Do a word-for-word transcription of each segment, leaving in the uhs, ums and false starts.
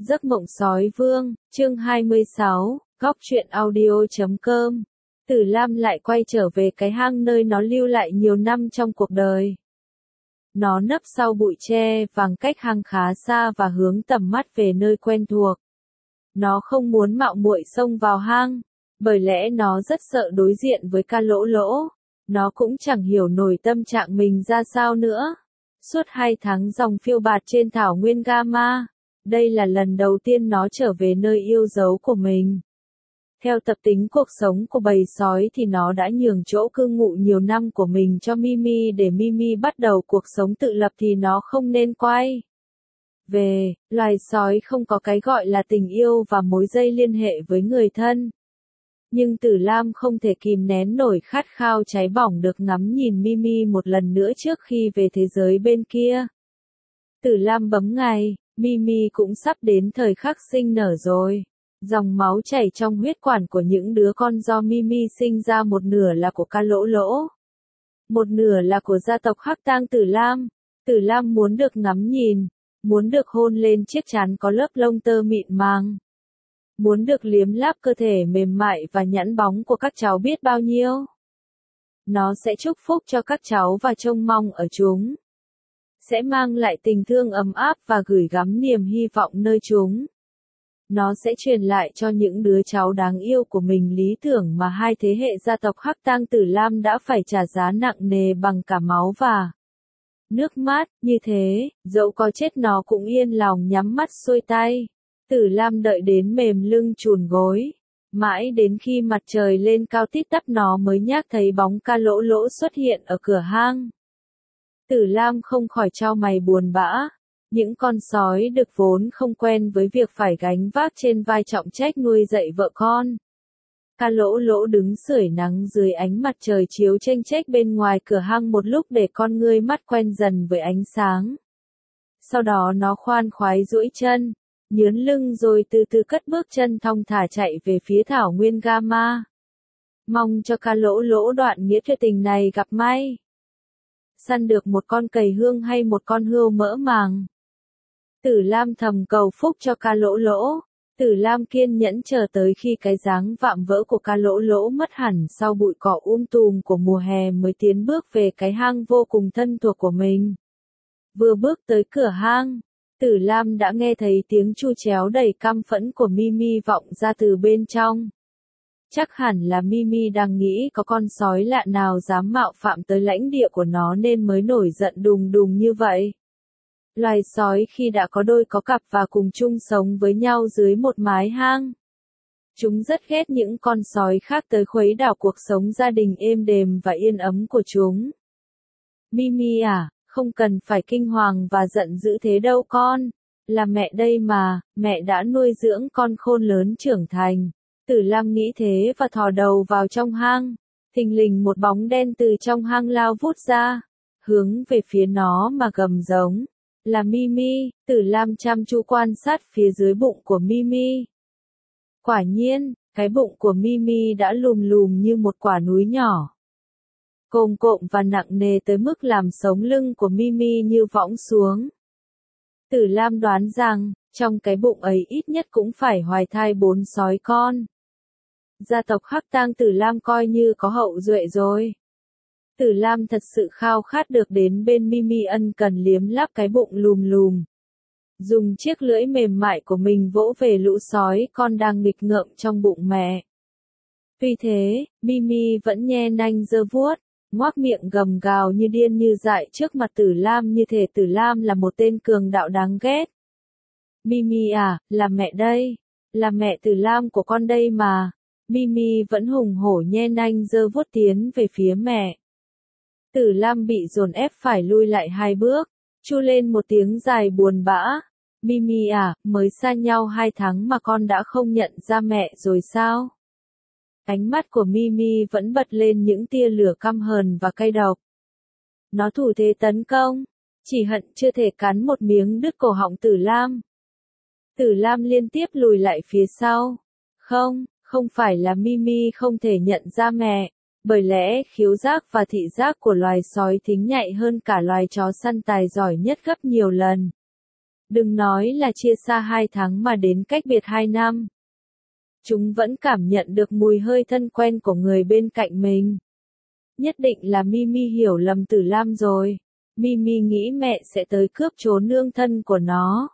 Giấc mộng sói vương, chương hai mươi sáu, góc truyện audio chấm com. Tử Lam lại quay trở về cái hang nơi nó lưu lại nhiều năm trong cuộc đời. Nó nấp sau bụi tre vàng cách hang khá xa và hướng tầm mắt về nơi quen thuộc. Nó không muốn mạo muội xông vào hang, bởi lẽ nó rất sợ đối diện với Ca Lỗ Lỗ. Nó cũng chẳng hiểu nổi tâm trạng mình ra sao nữa. Suốt hai tháng dòng phiêu bạt trên thảo nguyên Gamma, đây là lần đầu tiên nó trở về nơi yêu dấu của mình. Theo tập tính cuộc sống của bầy sói thì nó đã nhường chỗ cư ngụ nhiều năm của mình cho Mimi để Mimi bắt đầu cuộc sống tự lập thì nó không nên quay về. Loài sói không có cái gọi là tình yêu và mối dây liên hệ với người thân. Nhưng Tử Lam không thể kìm nén nổi khát khao cháy bỏng được ngắm nhìn Mimi một lần nữa trước khi về thế giới bên kia. Tử Lam bấm ngày, Mimi cũng sắp đến thời khắc sinh nở rồi. Dòng máu chảy trong huyết quản của những đứa con do Mimi sinh ra một nửa là của Ca Lỗ Lỗ. Một nửa là của gia tộc Hắc Tang Tử Lam. Tử Lam muốn được ngắm nhìn, muốn được hôn lên chiếc trán có lớp lông tơ mịn màng. Muốn được liếm láp cơ thể mềm mại và nhẵn bóng của các cháu biết bao nhiêu. Nó sẽ chúc phúc cho các cháu và trông mong ở chúng. Sẽ mang lại tình thương ấm áp và gửi gắm niềm hy vọng nơi chúng. Nó sẽ truyền lại cho những đứa cháu đáng yêu của mình lý tưởng mà hai thế hệ gia tộc Hắc Tang Tử Lam đã phải trả giá nặng nề bằng cả máu và nước mắt. Như thế, dẫu có chết nó cũng yên lòng nhắm mắt xuôi tay. Tử Lam đợi đến mềm lưng chùn gối. Mãi đến khi mặt trời lên cao tít tắp nó mới nhác thấy bóng Ca Lỗ Lỗ xuất hiện ở cửa hang. Tử Lam không khỏi chau mày buồn bã. Những con sói đực vốn không quen với việc phải gánh vác trên vai trọng trách nuôi dạy vợ con. Ca Lỗ Lỗ đứng sưởi nắng dưới ánh mặt trời chiếu chênh chếch bên ngoài cửa hang một lúc để con ngươi mắt quen dần với ánh sáng. Sau đó nó khoan khoái duỗi chân, nhướn lưng rồi từ từ cất bước chân thong thả chạy về phía thảo nguyên Gamma. Mong cho Ca Lỗ Lỗ đoạn nghĩa tuyệt tình này gặp may. Săn được một con cầy hương hay một con hươu mỡ màng. Tử Lam thầm cầu phúc cho Ca Lỗ Lỗ. Tử Lam kiên nhẫn chờ tới khi cái dáng vạm vỡ của Ca Lỗ Lỗ mất hẳn sau bụi cỏ um tùm của mùa hè mới tiến bước về cái hang vô cùng thân thuộc của mình. Vừa bước tới cửa hang, Tử Lam đã nghe thấy tiếng chu chéo đầy căm phẫn của Mimi vọng ra từ bên trong. Chắc hẳn là Mimi đang nghĩ có con sói lạ nào dám mạo phạm tới lãnh địa của nó nên mới nổi giận đùng đùng như vậy. Loài sói khi đã có đôi có cặp và cùng chung sống với nhau dưới một mái hang. Chúng rất ghét những con sói khác tới khuấy đảo cuộc sống gia đình êm đềm và yên ấm của chúng. Mimi à, không cần phải kinh hoàng và giận dữ thế đâu con. Là mẹ đây mà, mẹ đã nuôi dưỡng con khôn lớn trưởng thành. Tử Lam nghĩ thế và thò đầu vào trong hang. Thình lình một bóng đen từ trong hang lao vút ra, hướng về phía nó mà gầm giống. Là Mimi. Tử Lam chăm chú quan sát phía dưới bụng của Mimi. Quả nhiên, cái bụng của Mimi đã lùm lùm như một quả núi nhỏ. Cồm cộm và nặng nề tới mức làm sống lưng của Mimi như võng xuống. Tử Lam đoán rằng, trong cái bụng ấy ít nhất cũng phải hoài thai bốn sói con. Gia tộc Hắc Tang Tử Lam coi như có hậu duệ rồi. Tử Lam thật sự khao khát được đến bên Mimi ân cần liếm láp cái bụng lùm lùm. Dùng chiếc lưỡi mềm mại của mình vỗ về lũ sói con đang nghịch ngợm trong bụng mẹ. Tuy thế, Mimi vẫn nhe nanh giơ vuốt, ngoác miệng gầm gào như điên như dại trước mặt Tử Lam như thể Tử Lam là một tên cường đạo đáng ghét. Mimi à, là mẹ đây. Là mẹ Tử Lam của con đây mà. Mimi vẫn hùng hổ nhe nanh giơ vuốt tiến về phía mẹ. Tử Lam bị dồn ép phải lui lại hai bước, chu lên một tiếng dài buồn bã. Mimi à, mới xa nhau hai tháng mà con đã không nhận ra mẹ rồi sao? Ánh mắt của Mimi vẫn bật lên những tia lửa căm hờn và cay độc. Nó thủ thế tấn công, chỉ hận chưa thể cắn một miếng đứt cổ họng Tử Lam. Tử Lam liên tiếp lùi lại phía sau. Không, không phải là Mimi không thể nhận ra mẹ. Bởi lẽ khiếu giác và thị giác của loài sói thính nhạy hơn cả loài chó săn tài giỏi nhất gấp nhiều lần. Đừng nói là chia xa hai tháng mà đến cách biệt hai năm. Chúng vẫn cảm nhận được mùi hơi thân quen của người bên cạnh mình. Nhất định là Mimi hiểu lầm Tử Lam rồi. Mimi nghĩ mẹ sẽ tới cướp trốn nương thân của nó.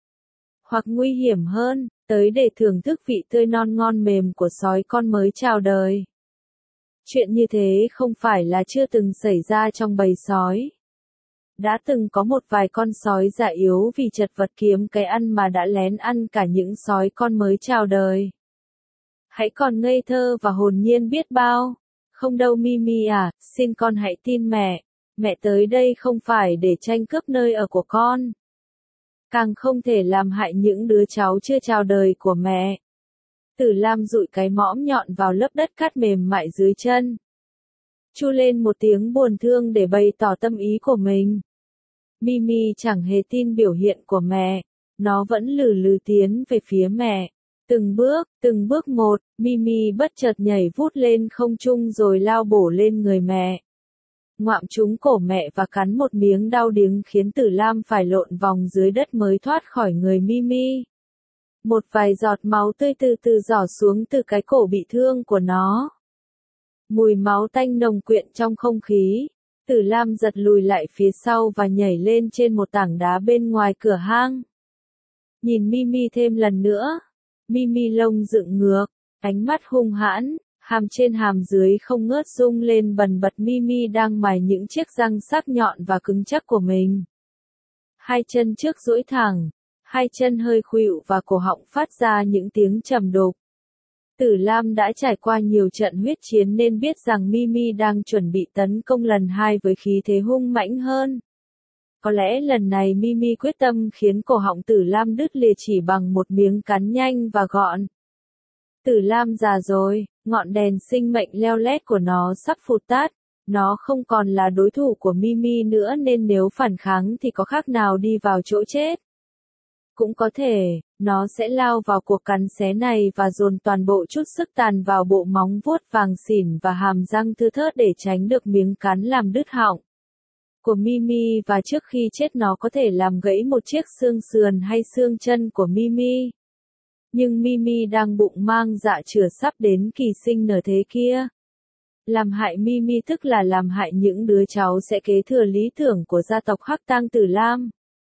Hoặc nguy hiểm hơn, tới để thưởng thức vị tươi non ngon mềm của sói con mới chào đời. Chuyện như thế không phải là chưa từng xảy ra trong bầy sói. Đã từng có một vài con sói già yếu vì chật vật kiếm cái ăn mà đã lén ăn cả những sói con mới chào đời. Hãy còn ngây thơ và hồn nhiên biết bao. Không đâu Mimi à, xin con hãy tin mẹ. Mẹ tới đây không phải để tranh cướp nơi ở của con. Càng không thể làm hại những đứa cháu chưa chào đời của mẹ. Tử Lam dụi cái mõm nhọn vào lớp đất cát mềm mại dưới chân. Chu lên một tiếng buồn thương để bày tỏ tâm ý của mình. Mimi chẳng hề tin biểu hiện của mẹ. Nó vẫn lừ lừ tiến về phía mẹ. Từng bước, từng bước một, Mimi bất chợt nhảy vút lên không trung rồi lao bổ lên người mẹ. Ngoạm trúng cổ mẹ và cắn một miếng đau điếng khiến Tử Lam phải lộn vòng dưới đất mới thoát khỏi người Mimi. Một vài giọt máu tươi từ từ rỏ xuống từ cái cổ bị thương của nó. Mùi máu tanh nồng quyện trong không khí. Tử Lam giật lùi lại phía sau và nhảy lên trên một tảng đá bên ngoài cửa hang. Nhìn Mimi thêm lần nữa. Mimi lông dựng ngược, ánh mắt hung hãn, hàm trên hàm dưới không ngớt rung lên bần bật. Mimi đang mài những chiếc răng sắc nhọn và cứng chắc của mình. Hai chân trước duỗi thẳng, hai chân hơi khuỵu và cổ họng phát ra những tiếng trầm đục. Tử Lam đã trải qua nhiều trận huyết chiến nên biết rằng Mimi đang chuẩn bị tấn công lần hai với khí thế hung mãnh hơn. Có lẽ lần này Mimi quyết tâm khiến cổ họng Tử Lam đứt lìa chỉ bằng một miếng cắn nhanh và gọn. Tử Lam già rồi, ngọn đèn sinh mệnh leo lét của nó sắp phụt tắt. Nó không còn là đối thủ của Mimi nữa nên nếu phản kháng thì có khác nào đi vào chỗ chết. Cũng có thể, nó sẽ lao vào cuộc cắn xé này và dồn toàn bộ chút sức tàn vào bộ móng vuốt vàng xỉn và hàm răng thưa thớt để tránh được miếng cắn làm đứt họng của Mimi, và trước khi chết nó có thể làm gãy một chiếc xương sườn hay xương chân của Mimi. Nhưng Mimi đang bụng mang dạ chửa sắp đến kỳ sinh nở thế kia. Làm hại Mimi tức là làm hại những đứa cháu sẽ kế thừa lý tưởng của gia tộc Hắc Tang Tử Lam.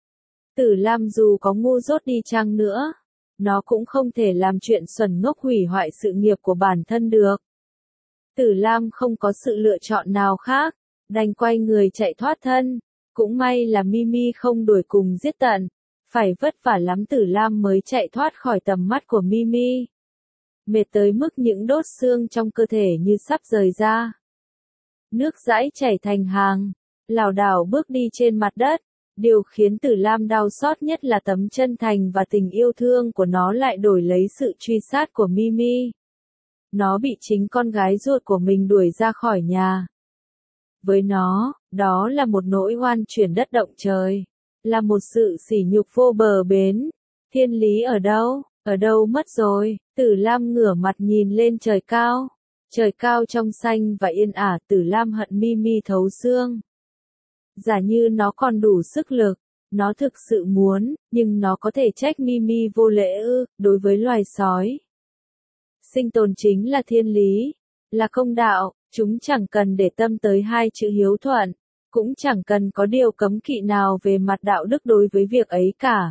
Tử Lam dù có ngu dốt đi chăng nữa, nó cũng không thể làm chuyện xuẩn ngốc hủy hoại sự nghiệp của bản thân được. Tử Lam không có sự lựa chọn nào khác, đành quay người chạy thoát thân. Cũng may là Mimi không đuổi cùng giết tận, phải vất vả lắm Tử Lam mới chạy thoát khỏi tầm mắt của Mimi. Mệt tới mức những đốt xương trong cơ thể như sắp rời ra. Nước dãi chảy thành hàng, lảo đảo bước đi trên mặt đất. Điều khiến Tử Lam đau xót nhất là tấm chân thành và tình yêu thương của nó lại đổi lấy sự truy sát của Mimi. Nó bị chính con gái ruột của mình đuổi ra khỏi nhà. Với nó, đó là một nỗi oan chuyển đất động trời, là một sự sỉ nhục vô bờ bến. Thiên lý ở đâu, ở đâu mất rồi? Tử Lam ngửa mặt nhìn lên trời cao. Trời cao trong xanh và yên ả. Tử Lam hận Mimi thấu xương. Giả như nó còn đủ sức lực, nó thực sự muốn, nhưng nó có thể trách Mimi vô lễ ư? Đối với loài sói, sinh tồn chính là thiên lý, là công đạo. Chúng chẳng cần để tâm tới hai chữ hiếu thuận, cũng chẳng cần có điều cấm kỵ nào về mặt đạo đức đối với việc ấy cả.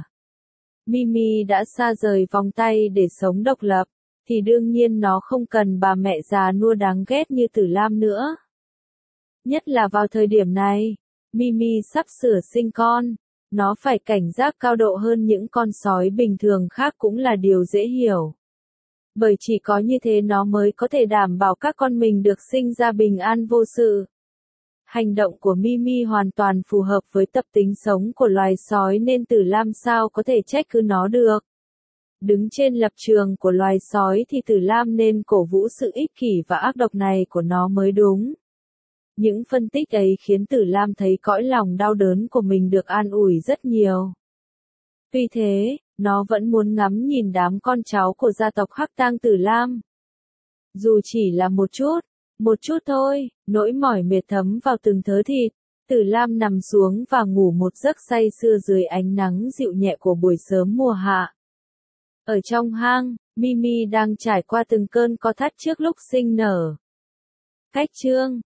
Mimi đã xa rời vòng tay để sống độc lập, thì đương nhiên nó không cần bà mẹ già nua đáng ghét như Tử Lam nữa. Nhất là vào thời điểm này, Mimi sắp sửa sinh con, nó phải cảnh giác cao độ hơn những con sói bình thường khác cũng là điều dễ hiểu. Bởi chỉ có như thế nó mới có thể đảm bảo các con mình được sinh ra bình an vô sự. Hành động của Mimi hoàn toàn phù hợp với tập tính sống của loài sói nên Tử Lam sao có thể trách cứ nó được. Đứng trên lập trường của loài sói thì Tử Lam nên cổ vũ sự ích kỷ và ác độc này của nó mới đúng. Những phân tích ấy khiến Tử Lam thấy cõi lòng đau đớn của mình được an ủi rất nhiều. Tuy thế, nó vẫn muốn ngắm nhìn đám con cháu của gia tộc Hắc Tang Tử Lam. Dù chỉ là một chút, một chút thôi, nỗi mỏi mệt thấm vào từng thớ thịt. Tử Lam nằm xuống và ngủ một giấc say sưa dưới ánh nắng dịu nhẹ của buổi sớm mùa hạ. Ở trong hang, Mimi đang trải qua từng cơn co thắt trước lúc sinh nở. Cách chương